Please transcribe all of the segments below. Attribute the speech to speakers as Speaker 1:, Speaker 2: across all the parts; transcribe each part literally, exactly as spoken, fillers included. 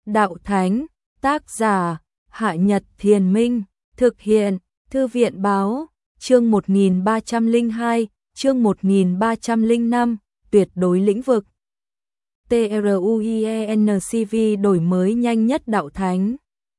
Speaker 1: Đạo Thánh, tác giả, Hạ Nhật Thiền Minh, thực hiện, Thư viện Báo, chương một nghìn ba trăm lẻ hai, chương một nghìn ba trăm lẻ năm, tuyệt đối lĩnh vực. TRUIENCV đổi mới nhanh nhất Đạo Thánh.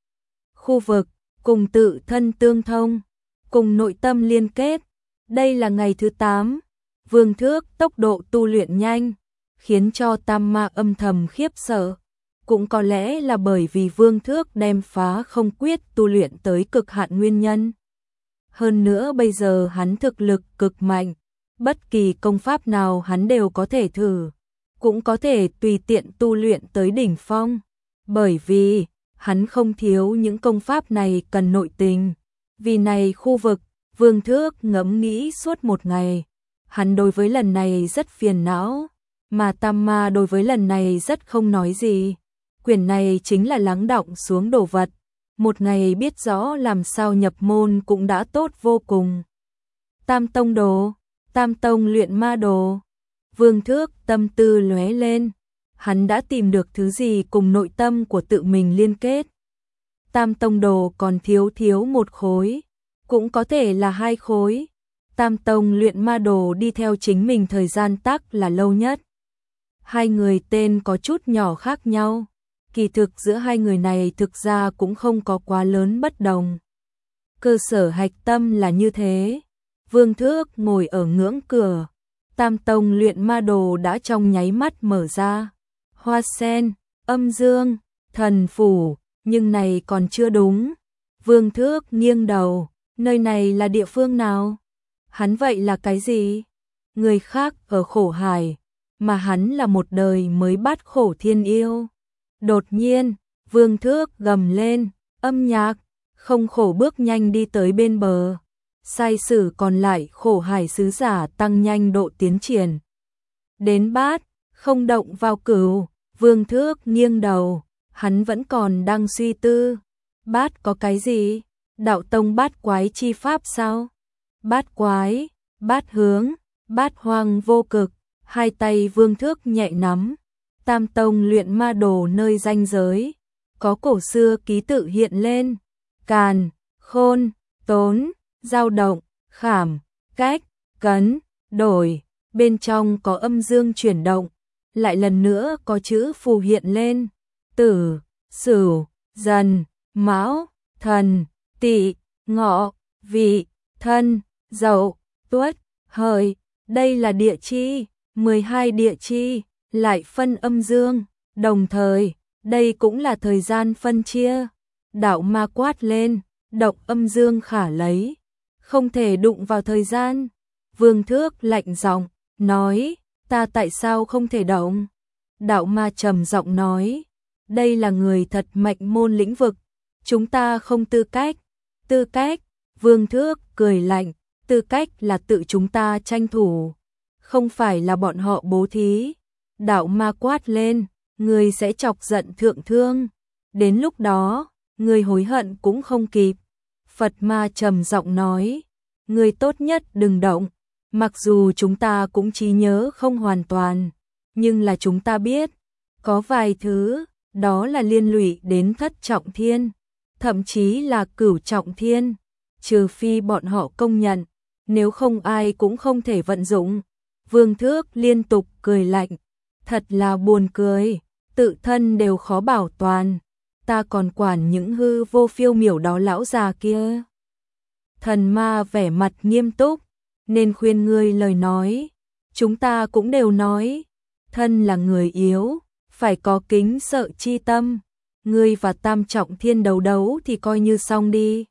Speaker 1: Khu vực, cùng tự thân tương thông, cùng nội tâm liên kết. Đây là ngày thứ tám, Vương Thước tốc độ tu luyện nhanh, khiến cho Tam Ma âm thầm khiếp sợ. Cũng có lẽ là bởi vì Vương Thước đem phá không quyết tu luyện tới cực hạn nguyên nhân. Hơn nữa bây giờ hắn thực lực cực mạnh, bất kỳ công pháp nào hắn đều có thể thử, cũng có thể tùy tiện tu luyện tới đỉnh phong. Bởi vì, hắn không thiếu những công pháp này cần nội tình. Vì này khu vực, Vương Thước ngẫm nghĩ suốt một ngày. Hắn đối với lần này rất phiền não, mà Tam Ma đối với lần này rất không nói gì. Quyển này chính là lắng đọng xuống đồ vật. Một ngày biết rõ làm sao nhập môn cũng đã tốt vô cùng. Tam Tông Đồ, Tam Tông Luyện Ma Đồ. Vương Thước tâm tư lóe lên. Hắn đã tìm được thứ gì cùng nội tâm của tự mình liên kết. Tam Tông Đồ còn thiếu thiếu một khối, cũng có thể là hai khối. Tam Tông Luyện Ma Đồ đi theo chính mình thời gian tác là lâu nhất. Hai người tên có chút nhỏ khác nhau. Kỳ thực giữa hai người này thực ra cũng không có quá lớn bất đồng. Cơ sở hạch tâm là như thế. Vương Thước ngồi ở ngưỡng cửa. Tam Tông Luyện Ma Đồ đã trong nháy mắt mở ra. Hoa sen, âm dương, thần phủ, nhưng này còn chưa đúng. Vương Thước nghiêng đầu, nơi này là địa phương nào? Hắn vậy là cái gì? Người khác ở khổ hải, mà hắn là một đời mới bắt khổ thiên yêu. Đột nhiên, Vương Thước gầm lên, âm nhạc, không khổ bước nhanh đi tới bên bờ. Sai sử còn lại khổ hải sứ giả tăng nhanh độ tiến triển. Đến bát, không động vào cửu, Vương Thước nghiêng đầu, hắn vẫn còn đang suy tư. Bát có cái gì? Đạo tông bát quái chi pháp sao? Bát quái, bát hướng, bát hoang vô cực, hai tay Vương Thước nhẹ nắm. Tam Tông Luyện Ma Đồ nơi ranh giới, có cổ xưa ký tự hiện lên. Càn, khôn, tốn, dao động, khảm, cách, cấn, đổi, bên trong có âm dương chuyển động, lại lần nữa có chữ phù hiện lên. Tử, Sửu, Dần, Mão, Thần, Tỵ, Ngọ, Vị, Thân, Dậu, Tuất, Hợi, đây là địa chi, mười hai địa chi, lại phân âm dương, đồng thời, đây cũng là thời gian phân chia. Đạo Ma quát lên, động âm dương khả lấy, không thể đụng vào thời gian. Vương Thước lạnh giọng nói, ta tại sao không thể động? Đạo Ma trầm giọng nói, đây là người thật mạnh môn lĩnh vực, chúng ta không tư cách. Tư cách? Vương Thước cười lạnh, tư cách là tự chúng ta tranh thủ, không phải là bọn họ bố thí. Đạo Ma quát lên, người sẽ chọc giận thượng thương, đến lúc đó, người hối hận cũng không kịp. Phật Ma trầm giọng nói, người tốt nhất đừng động, mặc dù chúng ta cũng trí nhớ không hoàn toàn, nhưng là chúng ta biết, có vài thứ, đó là liên lụy đến thất trọng thiên, thậm chí là cửu trọng thiên, trừ phi bọn họ công nhận, nếu không ai cũng không thể vận dụng. Vương Thước liên tục cười lạnh, thật là buồn cười, tự thân đều khó bảo toàn, ta còn quản những hư vô phiêu miểu đó lão già kia. Thần Ma vẻ mặt nghiêm túc, nên khuyên ngươi lời nói, chúng ta cũng đều nói, thân là người yếu, phải có kính sợ chi tâm, ngươi và tam trọng thiên đấu đấu thì coi như xong đi.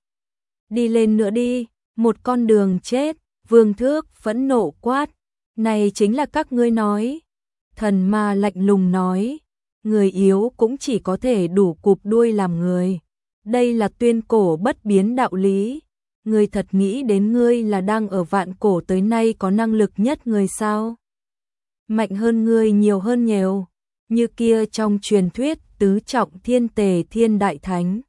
Speaker 1: Đi lên nữa đi, một con đường chết. Vương Thước phẫn nộ quát, này chính là các ngươi nói. Thần Ma lạnh lùng nói, người yếu cũng chỉ có thể đủ cụp đuôi làm người. Đây là tuyên cổ bất biến đạo lý. Ngươi thật nghĩ đến ngươi là đang ở vạn cổ tới nay có năng lực nhất người sao? Mạnh hơn ngươi nhiều hơn nhiều, như kia trong truyền thuyết tứ trọng thiên Tề Thiên Đại Thánh.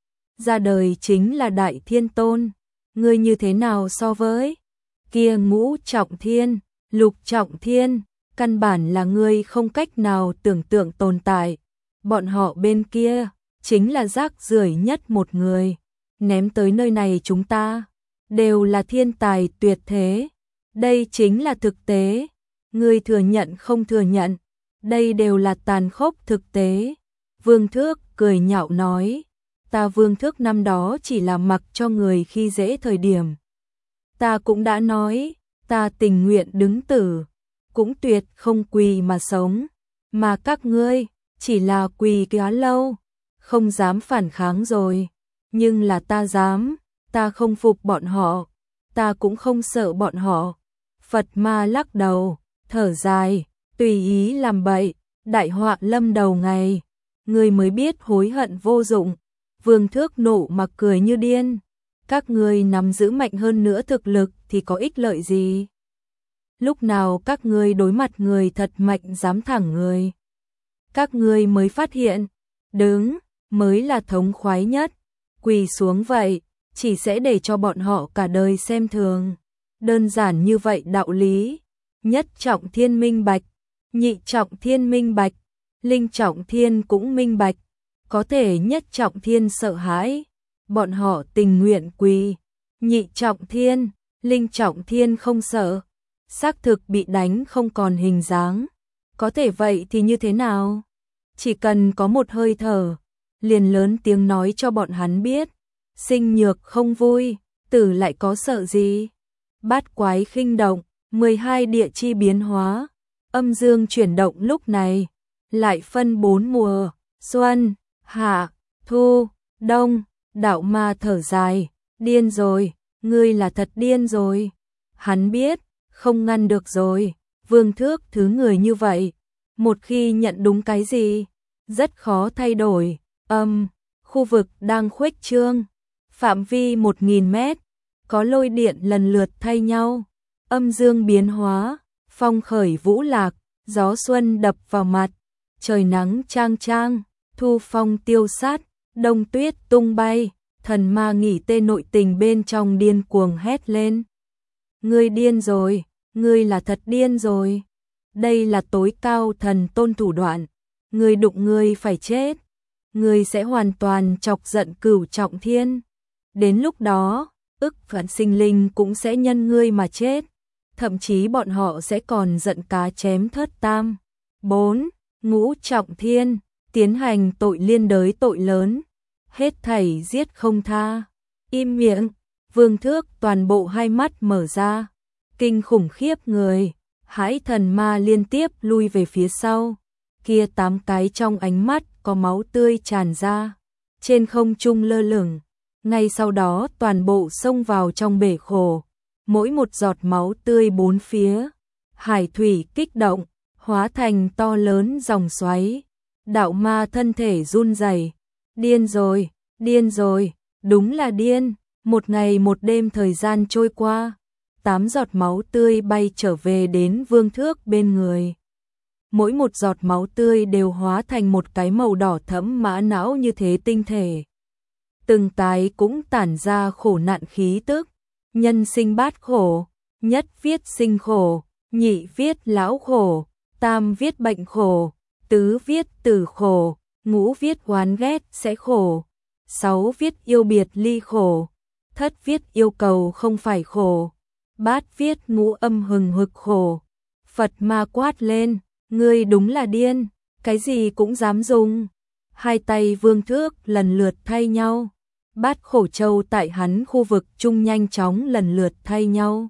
Speaker 1: Ra đời chính là Đại Thiên Tôn, ngươi như thế nào so với kia ngũ trọng thiên, lục trọng thiên, căn bản là ngươi không cách nào tưởng tượng tồn tại. bọn họ bên kia, chính là rác rưởi nhất một người, ném tới nơi này chúng ta, đều là thiên tài tuyệt thế, đây chính là thực tế, ngươi thừa nhận không thừa nhận, đây đều là tàn khốc thực tế. Vương Thước cười nhạo nói, ta Vương Thước năm đó chỉ là mặc cho người khi dễ thời điểm. Ta cũng đã nói, ta tình nguyện đứng tử, cũng tuyệt không quỳ mà sống, mà các ngươi chỉ là quỳ quá lâu, không dám phản kháng rồi, nhưng là ta dám, ta không phục bọn họ, ta cũng không sợ bọn họ. Phật Ma lắc đầu, thở dài, tùy ý làm bậy, đại họa lâm đầu ngày, ngươi mới biết hối hận vô dụng. Vương Thước nộ mà cười như điên, các ngươi nắm giữ mạnh hơn nữa thực lực thì có ích lợi gì? Lúc nào các ngươi đối mặt người thật mạnh dám thẳng người, các ngươi mới phát hiện, đứng mới là thống khoái nhất, quỳ xuống vậy, chỉ sẽ để cho bọn họ cả đời xem thường. Đơn giản như vậy đạo lý, nhất trọng thiên minh bạch, nhị trọng thiên minh bạch, linh trọng thiên cũng minh bạch, có thể nhất trọng thiên sợ hãi, bọn họ tình nguyện quỳ, nhị trọng thiên, linh trọng thiên không sợ, xác thực bị đánh không còn hình dáng, có thể vậy thì như thế nào? Chỉ cần có một hơi thở, liền lớn tiếng nói cho bọn hắn biết, sinh nhược không vui, tử lại có sợ gì? Bát quái khinh động, mười hai địa chi biến hóa, âm dương chuyển động lúc này, lại phân bốn mùa, xuân, hạ, thu, đông, đạo ma thở dài, điên rồi, ngươi là thật điên rồi. Hắn biết, không ngăn được rồi, Vương Thước thứ người như vậy, một khi nhận đúng cái gì, rất khó thay đổi. Âm, khu vực đang khuếch trương, phạm vi một nghìn mét, có lôi điện lần lượt thay nhau, âm dương biến hóa, phong khởi vũ lạc, gió xuân đập vào mặt, trời nắng trang trang, thu phong tiêu sát, đông tuyết tung bay, thần ma nghỉ tê nội tình bên trong điên cuồng hét lên. Ngươi điên rồi, ngươi là thật điên rồi, đây là tối cao thần tôn thủ đoạn, ngươi đụng ngươi phải chết, ngươi sẽ hoàn toàn chọc giận cửu trọng thiên, đến lúc đó, ức vạn sinh linh cũng sẽ nhân ngươi mà chết, thậm chí bọn họ sẽ còn giận cá chém thớt tam. Bốn, ngũ trọng thiên, tiến hành tội liên đới tội lớn, hết thảy giết không tha. Im miệng, Vương Thước toàn bộ hai mắt mở ra, kinh khủng khiếp người, hãi thần ma liên tiếp lui về phía sau, kia tám cái trong ánh mắt có máu tươi tràn ra, trên không trung lơ lửng, ngay sau đó toàn bộ xông vào trong bể khổ, mỗi một giọt máu tươi bốn phía, hải thủy kích động, hóa thành to lớn dòng xoáy, đạo ma thân thể run rẩy, điên rồi, điên rồi, đúng là điên, một ngày một đêm thời gian trôi qua, tám giọt máu tươi bay trở về đến Vương Thước bên người. Mỗi một giọt máu tươi đều hóa thành một cái màu đỏ thẫm mã não như thế tinh thể. Từng cái cũng tản ra khổ nạn khí tức, nhân sinh bát khổ, nhất viết sinh khổ, nhị viết lão khổ, tam viết bệnh khổ, tứ viết tử khổ, ngũ viết oán ghét sẽ khổ, sáu viết yêu biệt ly khổ, thất viết yêu cầu không phải khổ, bát viết ngũ âm hừng hực khổ. Phật Ma quát lên, ngươi đúng là điên, cái gì cũng dám dùng. Hai tay Vương Thước lần lượt thay nhau, bát khổ châu tại hắn khu vực trung nhanh chóng lần lượt thay nhau.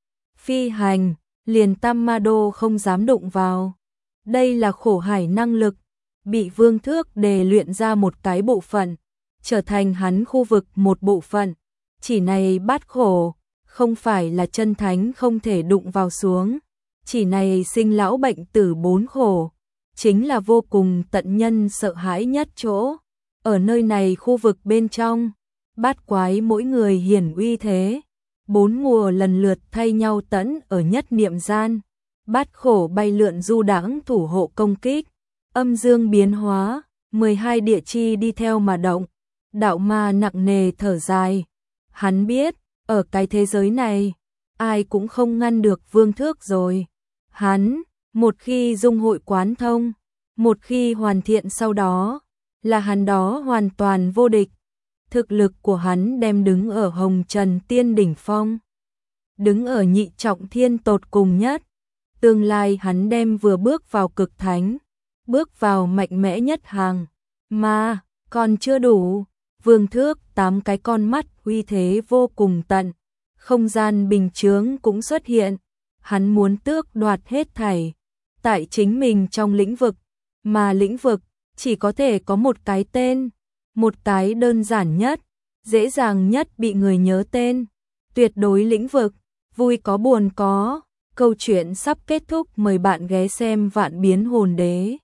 Speaker 1: Phi hành, liền Tam Ma Đô không dám đụng vào. Đây là khổ hải năng lực, bị Vương Thước đề luyện ra một cái bộ phận, trở thành hắn khu vực một bộ phận. Chỉ này bát khổ, không phải là chân thánh không thể đụng vào xuống. Chỉ này sinh lão bệnh tử bốn khổ, chính là vô cùng tận nhân sợ hãi nhất chỗ. Ở nơi này khu vực bên trong, bát quái mỗi người hiển uy thế, bốn mùa lần lượt thay nhau tẫn ở nhất niệm gian, bát khổ bay lượn du đãng thủ hộ công kích, âm dương biến hóa, mười hai địa chi đi theo mà động, đạo ma nặng nề thở dài. Hắn biết, ở cái thế giới này, ai cũng không ngăn được Vương Thước rồi. Hắn, một khi dung hội quán thông, Một khi hoàn thiện sau đó, là hắn đó hoàn toàn vô địch. Thực lực của hắn đem đứng ở Hồng Trần Tiên đỉnh phong, đứng ở nhị trọng thiên tột cùng nhất. Tương lai hắn đem vừa bước vào cực thánh, bước vào mạnh mẽ nhất hàng. Mà, còn chưa đủ, Vương Thước tám cái con mắt uy thế vô cùng tận, không gian bình chướng cũng xuất hiện, hắn muốn tước đoạt hết thảy tại chính mình trong lĩnh vực, mà lĩnh vực chỉ có thể có một cái tên, một cái đơn giản nhất, dễ dàng nhất bị người nhớ tên, tuyệt đối lĩnh vực. Vui có buồn có, câu chuyện sắp kết thúc, mời bạn ghé xem Vạn Biến Hồn Đế.